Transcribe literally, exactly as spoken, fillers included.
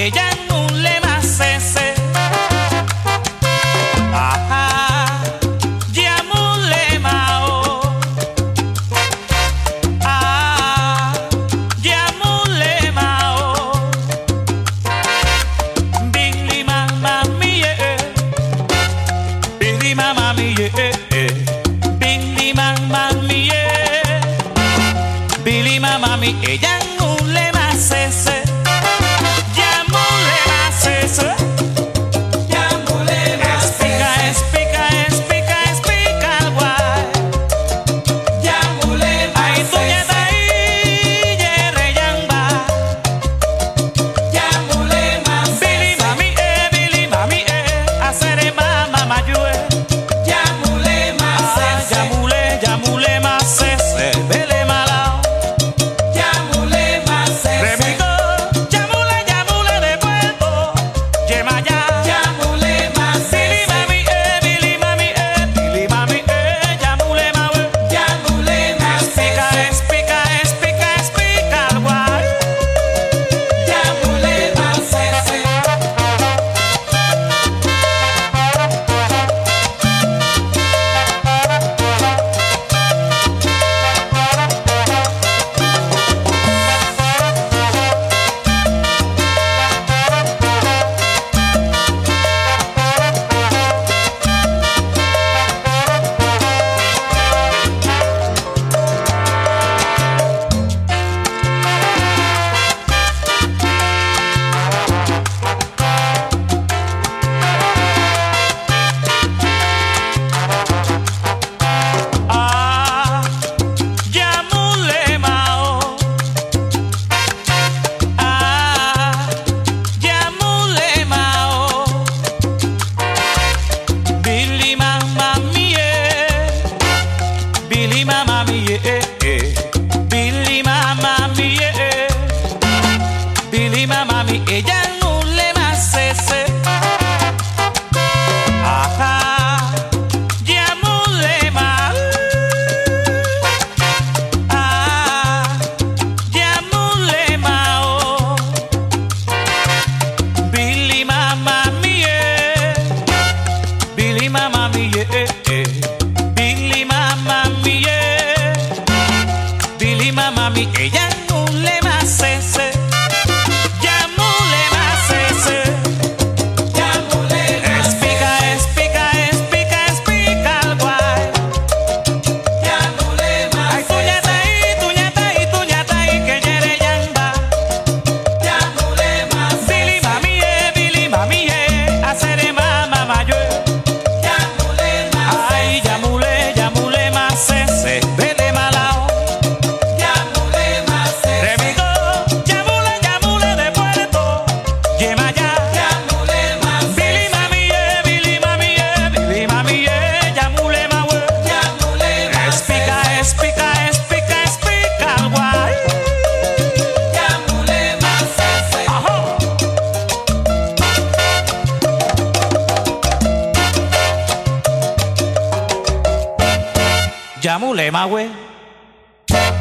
ella no le más ese. Ajá, ya mule mao. Ah, ya mule mao. Billy mama mie, Billy mama mie, Billy mama mie, Billy mama mie, ella no le más ese. Ella no le más ese. Ajá, ya mule mal. Ah, ya mule mao. Billy mama mie, Billy mama mie, Billy mama mie, Billy mama mie, ella no le más ese. Ya mule ma we.